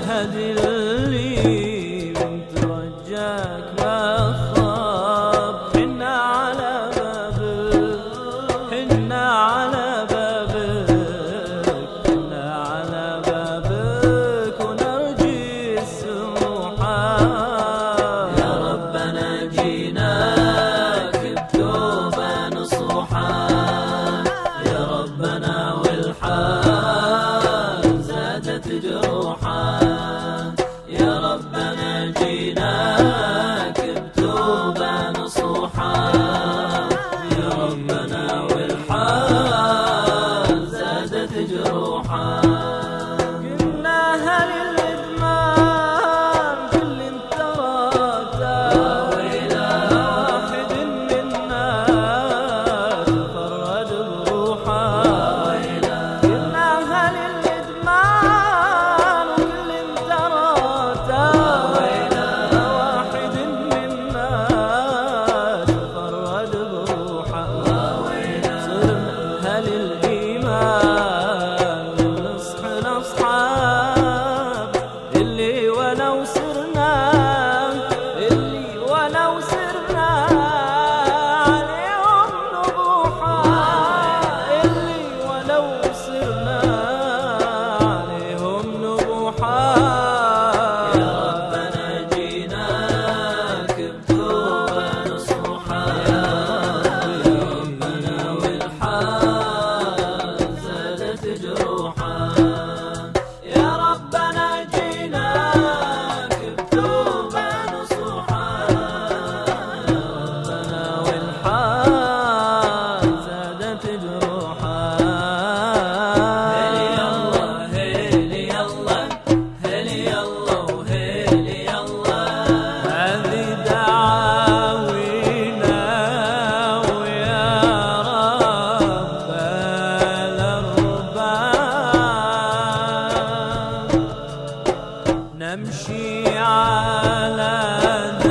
مهد اللي من ترجاك ما خاب. حنا على بابك، حنا على بابك، حنا على بابك ونرجي السموحة. يا ربنا جيناك بتوبة نصوحة، يا ربنا والحال زادت جروحا. يا ربنا جيناك بتوبة نصوحا، يا ربنا والحال زادت جروحا. قلناها للإدمان كل انتراتا، واحد منا تفرد بروحا. قلناها للإدمان كل انتراتا، واحد منا تفرد بروحا. صرنا للإيمان نصح الأصحاب اللي ولو صرنا، اللي ولو صرنا عليهم نبوحا، اللي ولو صرنا عليهم نبوحا. يا ربنا جيناك بتوبة نصوحا، يا ربنا والحال زادت جروحا. يا ربنا جيناك بتوبة نصوحا، يا ربنا والحال زادت جروحا. هلي الله هلي الله هلي الله وهلي الله. هذه دعاوينا ويا رب الأرباب نمشي على